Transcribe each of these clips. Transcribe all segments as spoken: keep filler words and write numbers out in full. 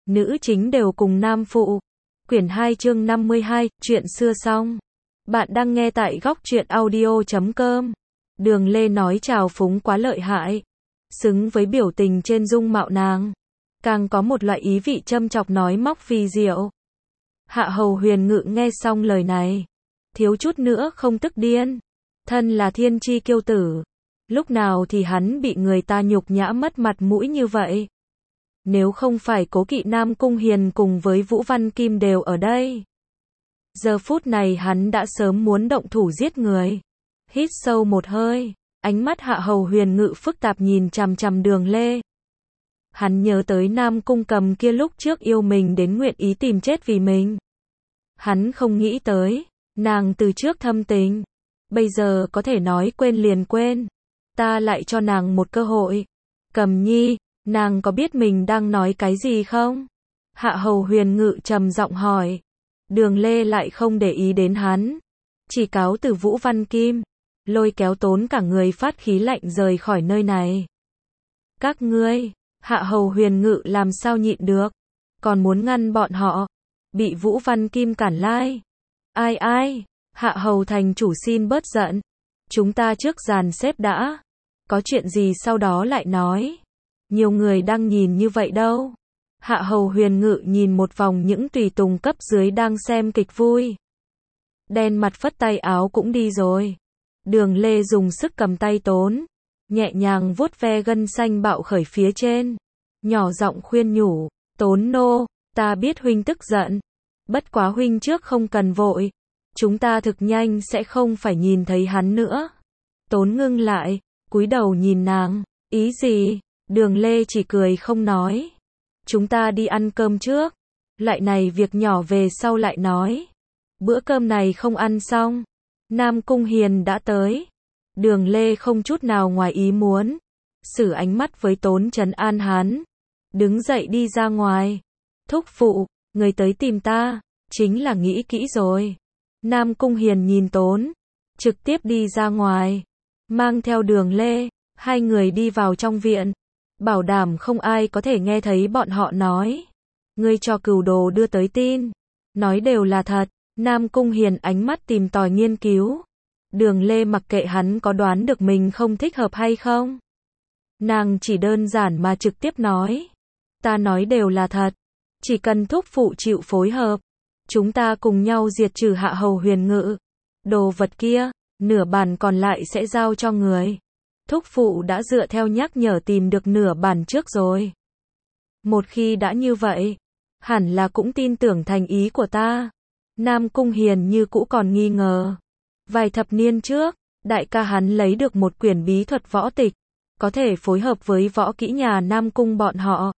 nữ chính đều cùng nam phụ. Quyển hai chương năm mươi hai, chuyện xưa xong. Bạn đang nghe tại góc truyện audio chấm com. Đường Lê nói trào phúng quá lợi hại, xứng với biểu tình trên dung mạo nàng. Càng có một loại ý vị châm chọc nói móc phi diệu. Hạ Hầu Huyền Ngự nghe xong lời này, thiếu chút nữa không tức điên. Thân là thiên chi kiêu tử, lúc nào thì hắn bị người ta nhục nhã mất mặt mũi như vậy. Nếu không phải Cố Kỵ Nam Cung Hiền cùng với Vũ Văn Kim đều ở đây, giờ phút này hắn đã sớm muốn động thủ giết người. Hít sâu một hơi, ánh mắt Hạ Hầu Huyền Ngự phức tạp nhìn chằm chằm Đường Lê. Hắn nhớ tới Nam Cung Cầm kia lúc trước yêu mình đến nguyện ý tìm chết vì mình. Hắn không nghĩ tới, nàng từ trước thâm tình, bây giờ có thể nói quên liền quên. Ta lại cho nàng một cơ hội. Cầm Nhi, nàng có biết mình đang nói cái gì không? Hạ Hầu Huyền Ngự trầm giọng hỏi. Đường Lê lại không để ý đến hắn, chỉ cáo từ Vũ Văn Kim, lôi kéo Tốn cả người phát khí lạnh rời khỏi nơi này. Các ngươi, Hạ Hầu Huyền Ngự làm sao nhịn được, còn muốn ngăn bọn họ, bị Vũ Văn Kim cản lại. Ai ai, Hạ Hầu thành chủ xin bớt giận, chúng ta trước dàn xếp đã, có chuyện gì sau đó lại nói. Nhiều người đang nhìn như vậy đâu. Hạ Hầu Huyền Ngự nhìn một vòng những tùy tùng cấp dưới đang xem kịch vui. Đen mặt phất tay áo cũng đi rồi. Đường Lê dùng sức cầm tay Tốn, nhẹ nhàng vuốt ve gân xanh bạo khởi phía trên, nhỏ giọng khuyên nhủ, Tốn nô, ta biết huynh tức giận, bất quá huynh trước không cần vội, chúng ta thực nhanh sẽ không phải nhìn thấy hắn nữa. Tốn ngưng lại, cúi đầu nhìn nàng, ý gì? Đường Lê chỉ cười không nói. Chúng ta đi ăn cơm trước, lại này việc nhỏ về sau lại nói. Bữa cơm này không ăn xong, Nam Cung Hiền đã tới. Đường Lê không chút nào ngoài ý muốn, sử ánh mắt với Tốn trấn an hắn, đứng dậy đi ra ngoài. Thúc phụ, người tới tìm ta, chính là nghĩ kỹ rồi. Nam Cung Hiền nhìn Tốn, trực tiếp đi ra ngoài, mang theo Đường Lê, hai người đi vào trong viện, bảo đảm không ai có thể nghe thấy bọn họ nói. Ngươi cho cừu đồ đưa tới tin, nói đều là thật. Nam Cung Hiền ánh mắt tìm tòi nghiên cứu. Đường Lê mặc kệ hắn có đoán được mình không thích hợp hay không. Nàng chỉ đơn giản mà trực tiếp nói. Ta nói đều là thật. Chỉ cần thúc phụ chịu phối hợp, chúng ta cùng nhau diệt trừ Hạ Hầu Huyền Ngự. Đồ vật kia, nửa bản còn lại sẽ giao cho người. Thúc phụ đã dựa theo nhắc nhở tìm được nửa bản trước rồi. Một khi đã như vậy, hẳn là cũng tin tưởng thành ý của ta. Nam Cung Hiền như cũ còn nghi ngờ. Vài thập niên trước, đại ca hắn lấy được một quyển bí thuật võ tịch, có thể phối hợp với võ kỹ nhà Nam Cung bọn họ,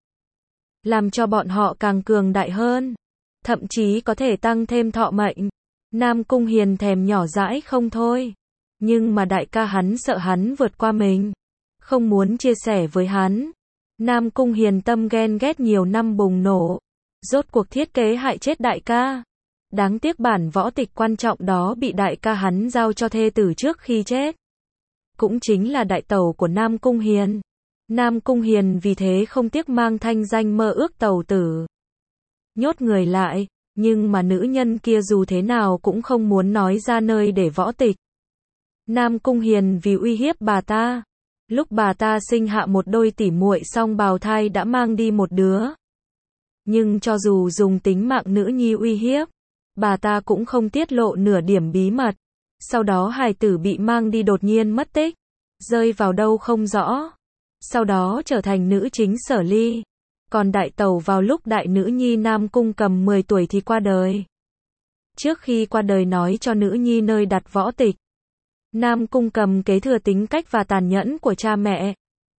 làm cho bọn họ càng cường đại hơn, thậm chí có thể tăng thêm thọ mệnh. Nam Cung Hiền thèm nhỏ dãi không thôi. Nhưng mà đại ca hắn sợ hắn vượt qua mình, không muốn chia sẻ với hắn. Nam Cung Hiền tâm ghen ghét nhiều năm bùng nổ, rốt cuộc thiết kế hại chết đại ca. Đáng tiếc bản võ tịch quan trọng đó bị đại ca hắn giao cho thê tử trước khi chết, cũng chính là đại tẩu của Nam Cung Hiền. Nam Cung Hiền vì thế không tiếc mang thanh danh mơ ước tẩu tử, nhốt người lại, nhưng mà nữ nhân kia dù thế nào cũng không muốn nói ra nơi để võ tịch. Nam Cung Hiền vì uy hiếp bà ta, lúc bà ta sinh hạ một đôi tỉ muội xong bào thai đã mang đi một đứa. Nhưng cho dù dùng tính mạng nữ nhi uy hiếp, bà ta cũng không tiết lộ nửa điểm bí mật. Sau đó hài tử bị mang đi đột nhiên mất tích, rơi vào đâu không rõ. Sau đó trở thành nữ chính Sở Ly. Còn đại tẩu vào lúc đại nữ nhi Nam Cung Cầm mười tuổi thì qua đời. Trước khi qua đời nói cho nữ nhi nơi đặt võ tịch. Nam Cung Cầm kế thừa tính cách và tàn nhẫn của cha mẹ.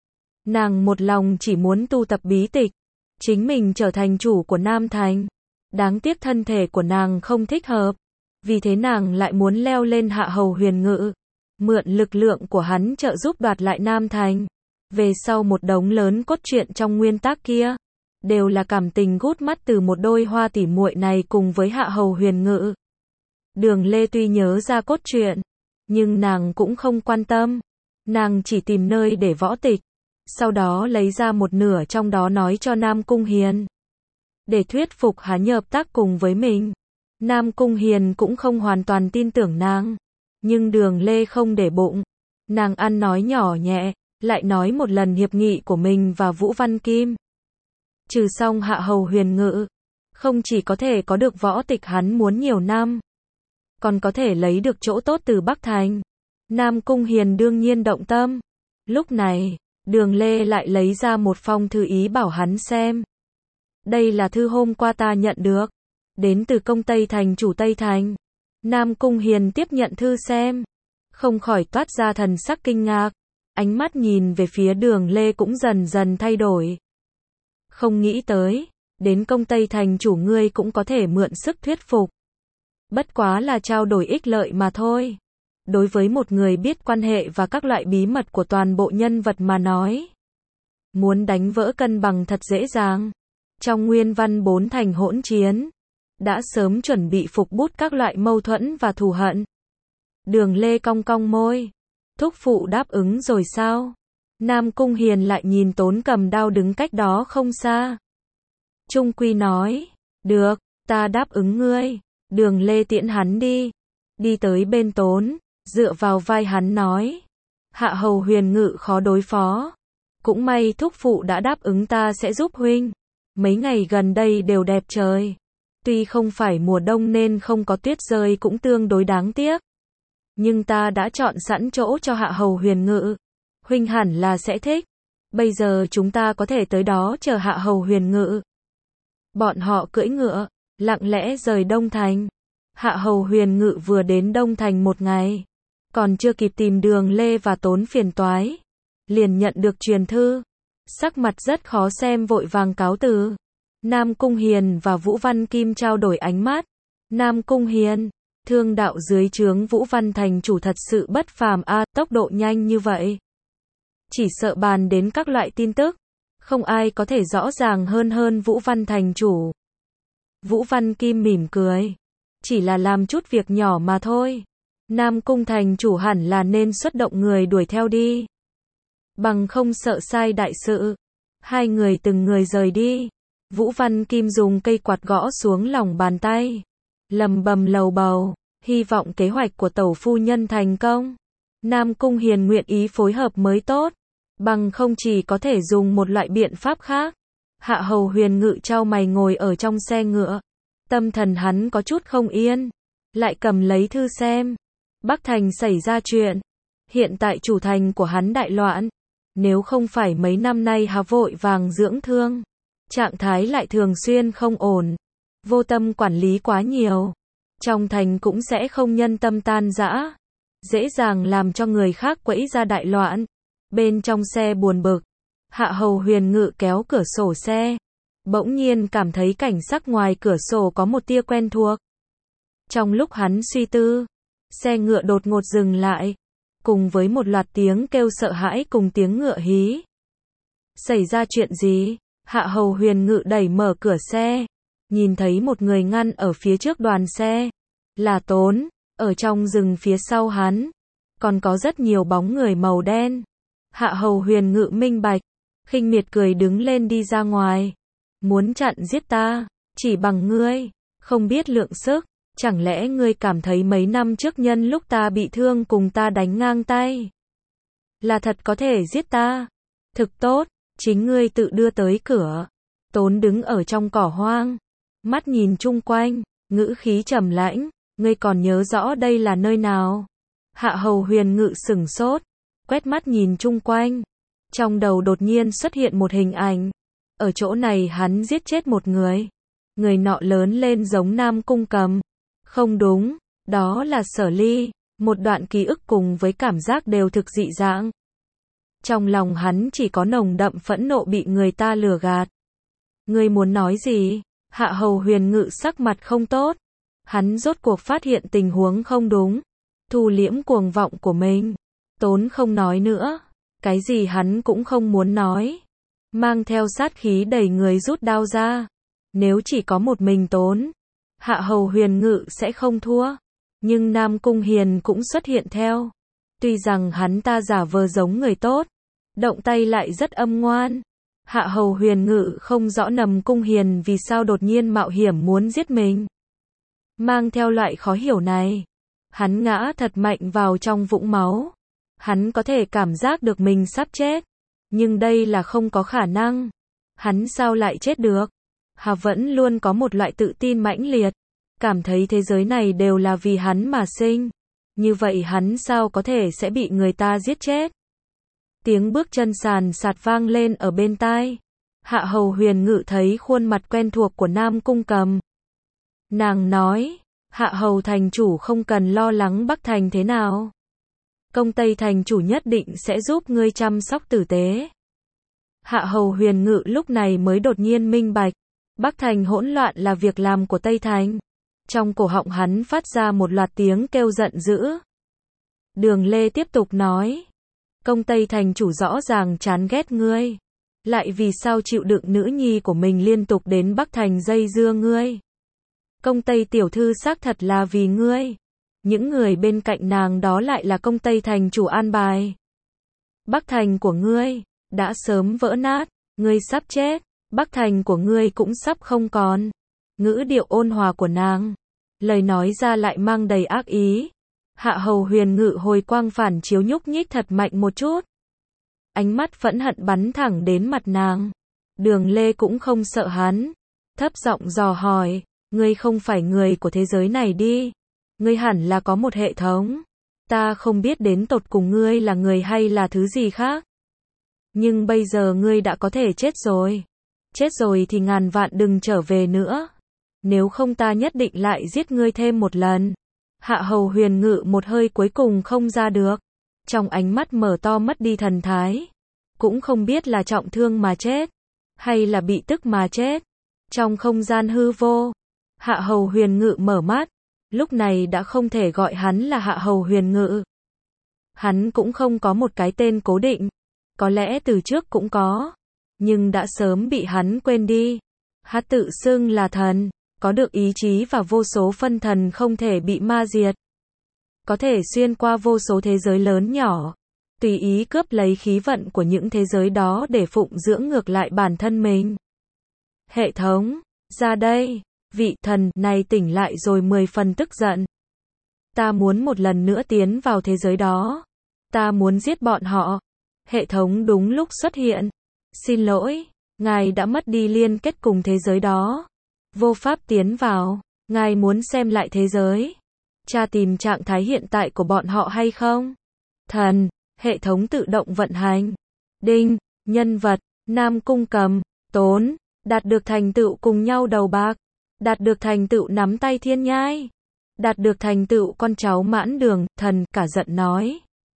Nàng một lòng chỉ muốn tu tập bí tịch, chính mình trở thành chủ của Nam Thành. Đáng tiếc thân thể của nàng không thích hợp, vì thế nàng lại muốn leo lên Hạ Hầu Huyền Ngự, mượn lực lượng của hắn trợ giúp đoạt lại Nam Thành. Về sau một đống lớn cốt truyện trong nguyên tác kia, đều là cảm tình gút mắt từ một đôi hoa tỉ muội này cùng với Hạ Hầu Huyền Ngự. Đường Lê tuy nhớ ra cốt truyện, nhưng nàng cũng không quan tâm. Nàng chỉ tìm nơi để võ tịch, sau đó lấy ra một nửa trong đó nói cho Nam Cung Hiền. để thuyết phục hắn hợp tác cùng với mình. Nam Cung Hiền cũng không hoàn toàn tin tưởng nàng, nhưng Đường Lê không để bụng. Nàng ăn nói nhỏ nhẹ, lại nói một lần hiệp nghị của mình và Vũ Văn Kim. Trừ xong Hạ Hầu Huyền Ngự, không chỉ có thể có được võ tịch hắn muốn nhiều năm, còn có thể lấy được chỗ tốt từ Bắc Thành. Nam Cung Hiền đương nhiên động tâm. Lúc này, Đường Lê lại lấy ra một phong thư ý bảo hắn xem. Đây là thư hôm qua ta nhận được, đến từ công Tây Thành chủ Tây Thành. Nam Cung Hiền tiếp nhận thư xem, không khỏi toát ra thần sắc kinh ngạc, ánh mắt nhìn về phía Đường Lê cũng dần dần thay đổi. Không nghĩ tới, đến công Tây Thành chủ ngươi cũng có thể mượn sức thuyết phục. Bất quá là trao đổi ích lợi mà thôi. Đối với một người biết quan hệ và các loại bí mật của toàn bộ nhân vật mà nói, muốn đánh vỡ cân bằng thật dễ dàng. Trong nguyên văn bốn thành hỗn chiến, đã sớm chuẩn bị phục bút các loại mâu thuẫn và thù hận. Đường Lê cong cong môi. Thúc phụ đáp ứng rồi sao? Nam Cung Hiền lại nhìn Tốn cầm đao đứng cách đó không xa. Trung Quy nói, được, ta đáp ứng ngươi. Đường Lê tiễn hắn đi. Đi tới bên Tốn, dựa vào vai hắn nói, Hạ Hầu Huyền Ngự khó đối phó. Cũng may thúc phụ đã đáp ứng ta sẽ giúp huynh. Mấy ngày gần đây đều đẹp trời. Tuy không phải mùa đông nên không có tuyết rơi cũng tương đối đáng tiếc. Nhưng ta đã chọn sẵn chỗ cho Hạ Hầu Huyền Ngự. Huynh hẳn là sẽ thích. Bây giờ chúng ta có thể tới đó chờ Hạ Hầu Huyền Ngự. Bọn họ cưỡi ngựa, lặng lẽ rời Đông Thành. Hạ Hầu Huyền Ngự vừa đến Đông Thành một ngày, còn chưa kịp tìm Đường Lê và Tốn phiền toái, liền nhận được truyền thư. Sắc mặt rất khó xem vội vàng cáo từ. Nam Cung Hiền và Vũ Văn Kim trao đổi ánh mắt. Nam Cung Hiền, thương đạo dưới trướng Vũ Văn thành chủ thật sự bất phàm a, à, tốc độ nhanh như vậy. Chỉ sợ bàn đến các loại tin tức, không ai có thể rõ ràng hơn hơn Vũ Văn thành chủ. Vũ Văn Kim mỉm cười, chỉ là làm chút việc nhỏ mà thôi. Nam Cung thành chủ hẳn là nên xuất động người đuổi theo đi, bằng không sợ sai đại sự. Hai người từng người rời đi. Vũ Văn Kim dùng cây quạt gõ xuống lòng bàn tay, lầm bầm lầu bầu, hy vọng kế hoạch của tẩu phu nhân thành công. Nam Cung Hiền nguyện ý phối hợp mới tốt, bằng không chỉ có thể dùng một loại biện pháp khác. Hạ Hầu Huyền Ngự chau mày ngồi ở trong xe ngựa, tâm thần hắn có chút không yên, lại cầm lấy thư xem. Bắc Thành xảy ra chuyện, hiện tại chủ thành của hắn đại loạn, nếu không phải mấy năm nay hà vội vàng dưỡng thương, trạng thái lại thường xuyên không ổn, vô tâm quản lý quá nhiều, trong thành cũng sẽ không nhân tâm tan rã, dễ dàng làm cho người khác quẫy ra đại loạn. Bên trong xe buồn bực, Hạ Hầu Huyền Ngự kéo cửa sổ xe, bỗng nhiên cảm thấy cảnh sắc ngoài cửa sổ có một tia quen thuộc. Trong lúc hắn suy tư, xe ngựa đột ngột dừng lại, cùng với một loạt tiếng kêu sợ hãi cùng tiếng ngựa hí. Xảy ra chuyện gì? Hạ Hầu Huyền Ngự đẩy mở cửa xe, nhìn thấy một người ngăn ở phía trước đoàn xe, là Tốn. Ở trong rừng phía sau hắn, còn có rất nhiều bóng người màu đen. Hạ Hầu Huyền Ngự minh bạch, khinh miệt cười đứng lên đi ra ngoài. Muốn chặn giết ta, chỉ bằng ngươi, không biết lượng sức. Chẳng lẽ ngươi cảm thấy mấy năm trước nhân lúc ta bị thương cùng ta đánh ngang tay, là thật có thể giết ta? Thực tốt, chính ngươi tự đưa tới cửa. Tốn đứng ở trong cỏ hoang, mắt nhìn chung quanh, ngữ khí trầm lãnh, ngươi còn nhớ rõ đây là nơi nào? Hạ Hầu Huyền Ngự sửng sốt, quét mắt nhìn chung quanh, trong đầu đột nhiên xuất hiện một hình ảnh. Ở chỗ này hắn giết chết một người, người nọ lớn lên giống Nam Cung Cầm. Không đúng, đó là Sở Ly. Một đoạn ký ức cùng với cảm giác đều thực dị dạng. Trong lòng hắn chỉ có nồng đậm phẫn nộ bị người ta lừa gạt. Ngươi muốn nói gì? Hạ Hầu Huyền Ngự sắc mặt không tốt. Hắn rốt cuộc phát hiện tình huống không đúng, thu liễm cuồng vọng của mình. Tốn không nói nữa, cái gì hắn cũng không muốn nói. Mang theo sát khí đẩy người rút đao ra. Nếu chỉ có một mình Tốn, Hạ Hầu Huyền Ngự sẽ không thua. Nhưng Nam Cung Hiền cũng xuất hiện theo. Tuy rằng hắn ta giả vờ giống người tốt, động tay lại rất âm ngoan. Hạ hầu huyền ngự không rõ Nầm Cung Hiền vì sao đột nhiên mạo hiểm muốn giết mình. Mang theo loại khó hiểu này, hắn ngã thật mạnh vào trong vũng máu. Hắn có thể cảm giác được mình sắp chết, nhưng đây là không có khả năng. Hắn sao lại chết được? Hà vẫn luôn có một loại tự tin mãnh liệt, cảm thấy thế giới này đều là vì hắn mà sinh. Như vậy hắn sao có thể sẽ bị người ta giết chết? Tiếng bước chân sàn sạt vang lên ở bên tai. Hạ hầu huyền ngự thấy khuôn mặt quen thuộc của Nam Cung Cầm. Nàng nói, Hạ hầu thành chủ không cần lo lắng Bắc Thành thế nào. Công Tây thành chủ nhất định sẽ giúp ngươi chăm sóc tử tế. Hạ hầu huyền ngự lúc này mới đột nhiên minh bạch. Bắc Thành hỗn loạn là việc làm của Tây Thành. Trong cổ họng hắn phát ra một loạt tiếng kêu giận dữ. Đường Lê tiếp tục nói. Công Tây thành chủ rõ ràng chán ghét ngươi. Lại vì sao chịu đựng nữ nhi của mình liên tục đến Bắc Thành dây dưa ngươi. Công Tây tiểu thư xác thật là vì ngươi. Những người bên cạnh nàng đó lại là Công Tây thành chủ an bài. Bắc Thành của ngươi đã sớm vỡ nát. Ngươi sắp chết. Bắc Thành của ngươi cũng sắp không còn. Ngữ điệu ôn hòa của nàng, lời nói ra lại mang đầy ác ý. Hạ hầu huyền ngự hồi quang phản chiếu nhúc nhích thật mạnh một chút. Ánh mắt phẫn hận bắn thẳng đến mặt nàng. Đường Lê cũng không sợ hắn. Thấp giọng dò hỏi, ngươi không phải người của thế giới này đi. Ngươi hẳn là có một hệ thống. Ta không biết đến tột cùng ngươi là người hay là thứ gì khác. Nhưng bây giờ ngươi đã có thể chết rồi. Chết rồi thì ngàn vạn đừng trở về nữa. Nếu không ta nhất định lại giết ngươi thêm một lần. Hạ hầu huyền ngự một hơi cuối cùng không ra được. Trong ánh mắt mở to mất đi thần thái. Cũng không biết là trọng thương mà chết. Hay là bị tức mà chết. Trong không gian hư vô. Hạ hầu huyền ngự mở mắt. Lúc này đã không thể gọi hắn là hạ hầu huyền ngự. Hắn cũng không có một cái tên cố định. Có lẽ từ trước cũng có. Nhưng đã sớm bị hắn quên đi. Hắn tự xưng là thần. Có được ý chí và vô số phân thần không thể bị ma diệt. Có thể xuyên qua vô số thế giới lớn nhỏ. Tùy ý cướp lấy khí vận của những thế giới đó để phụng dưỡng ngược lại bản thân mình. Hệ thống, ra đây. Vị thần này tỉnh lại rồi mười phần tức giận. Ta muốn một lần nữa tiến vào thế giới đó. Ta muốn giết bọn họ. Hệ thống đúng lúc xuất hiện. Xin lỗi, ngài đã mất đi liên kết cùng thế giới đó. Vô pháp tiến vào. Ngài muốn xem lại thế giới. Tra tìm trạng thái hiện tại của bọn họ hay không? Thần, hệ thống tự động vận hành. Đinh, nhân vật, Nam Cung Cầm, Tốn, đạt được thành tựu cùng nhau đầu bạc. Đạt được thành tựu nắm tay thiên nhai. Đạt được thành tựu con cháu mãn đường, thần, cả giận nói.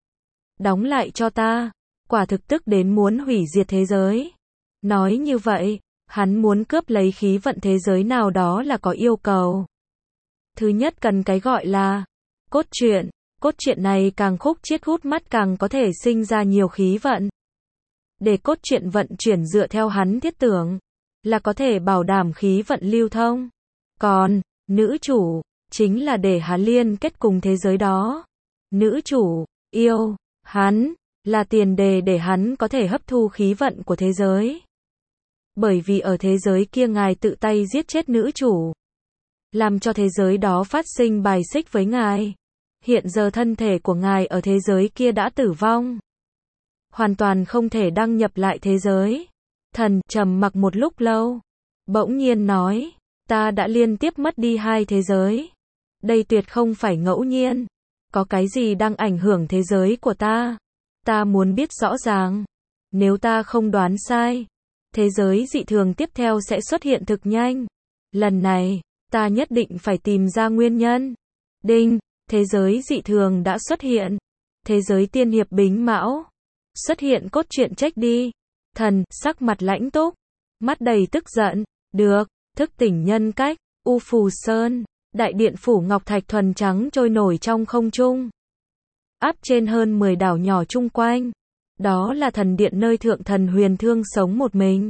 Đóng lại cho ta. Quả thực tức đến muốn hủy diệt thế giới. Nói như vậy, hắn muốn cướp lấy khí vận thế giới nào đó là có yêu cầu. Thứ nhất cần cái gọi là cốt truyện. Cốt truyện này càng khúc chiết hút mắt càng có thể sinh ra nhiều khí vận. Để cốt truyện vận chuyển dựa theo hắn thiết tưởng, là có thể bảo đảm khí vận lưu thông. Còn, nữ chủ, chính là để hắn liên kết cùng thế giới đó. Nữ chủ, yêu, hắn, là tiền đề để hắn có thể hấp thu khí vận của thế giới. Bởi vì ở thế giới kia ngài tự tay giết chết nữ chủ. Làm cho thế giới đó phát sinh bài xích với ngài. Hiện giờ thân thể của ngài ở thế giới kia đã tử vong. Hoàn toàn không thể đăng nhập lại thế giới. Thần trầm mặc một lúc lâu. Bỗng nhiên nói, ta đã liên tiếp mất đi hai thế giới. Đây tuyệt không phải ngẫu nhiên. Có cái gì đang ảnh hưởng thế giới của ta? Ta muốn biết rõ ràng. Nếu ta không đoán sai, thế giới dị thường tiếp theo sẽ xuất hiện thực nhanh. Lần này, ta nhất định phải tìm ra nguyên nhân. Đinh, thế giới dị thường đã xuất hiện. Thế giới tiên hiệp Bính Mão. Xuất hiện cốt truyện trách đi. Thần, sắc mặt lãnh túc. Mắt đầy tức giận. Được, thức tỉnh nhân cách. U Phù Sơn. Đại điện phủ ngọc thạch thuần trắng trôi nổi trong không trung. Áp trên hơn mười đảo nhỏ chung quanh. Đó là thần điện nơi thượng thần Huyền Thương sống một mình.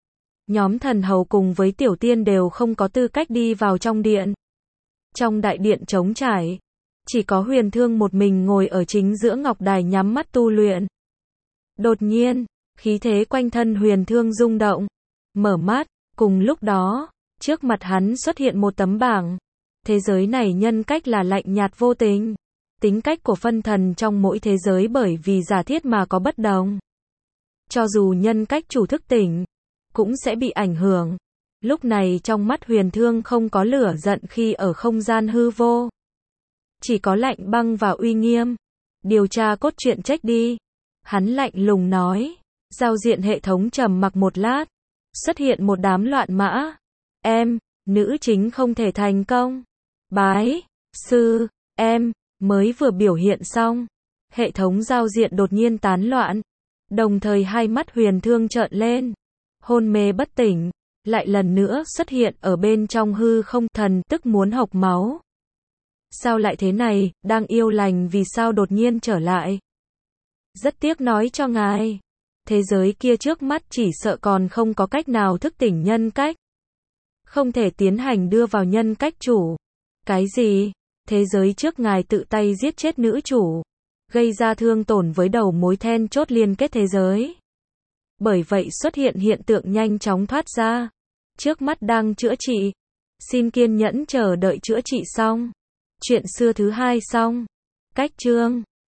Nhóm thần hầu cùng với tiểu tiên đều không có tư cách đi vào trong điện. Trong đại điện trống trải, chỉ có Huyền Thương một mình ngồi ở chính giữa ngọc đài nhắm mắt tu luyện. Đột nhiên, Khí thế quanh thân Huyền Thương rung động. Mở mắt, cùng lúc đó, trước mặt hắn xuất hiện một tấm bảng. Thế giới này nhân cách là lạnh nhạt vô tình. Tính cách của phân thần trong mỗi thế giới bởi vì giả thiết mà có bất đồng. Cho dù nhân cách chủ thức tỉnh, cũng sẽ bị ảnh hưởng. Lúc này trong mắt Huyền Thương không có lửa giận khi ở không gian hư vô. Chỉ có lạnh băng và uy nghiêm. Điều tra cốt truyện trách đi. Hắn lạnh lùng nói. Giao diện hệ thống trầm mặc một lát. Xuất hiện một đám loạn mã. Em, nữ chính không thể thành công. Bái, sư, em, mới vừa biểu hiện xong. Hệ thống giao diện đột nhiên tán loạn. Đồng thời hai mắt Huyền Thương trợn lên. Hôn mê bất tỉnh. Lại lần nữa xuất hiện ở bên trong hư không, thần tức muốn hộc máu. Sao lại thế này, đang yêu lành vì sao đột nhiên trở lại? Rất tiếc nói cho ngài. Thế giới kia trước mắt chỉ sợ còn không có cách nào thức tỉnh nhân cách. Không thể tiến hành đưa vào nhân cách chủ. Cái gì? Thế giới trước ngài tự tay giết chết nữ chủ. Gây ra thương tổn với đầu mối then chốt liên kết thế giới. Bởi vậy xuất hiện hiện tượng nhanh chóng thoát ra. Trước mắt đang chữa trị. Xin kiên nhẫn chờ đợi chữa trị xong. Chuyện xưa thứ hai xong. Cách chương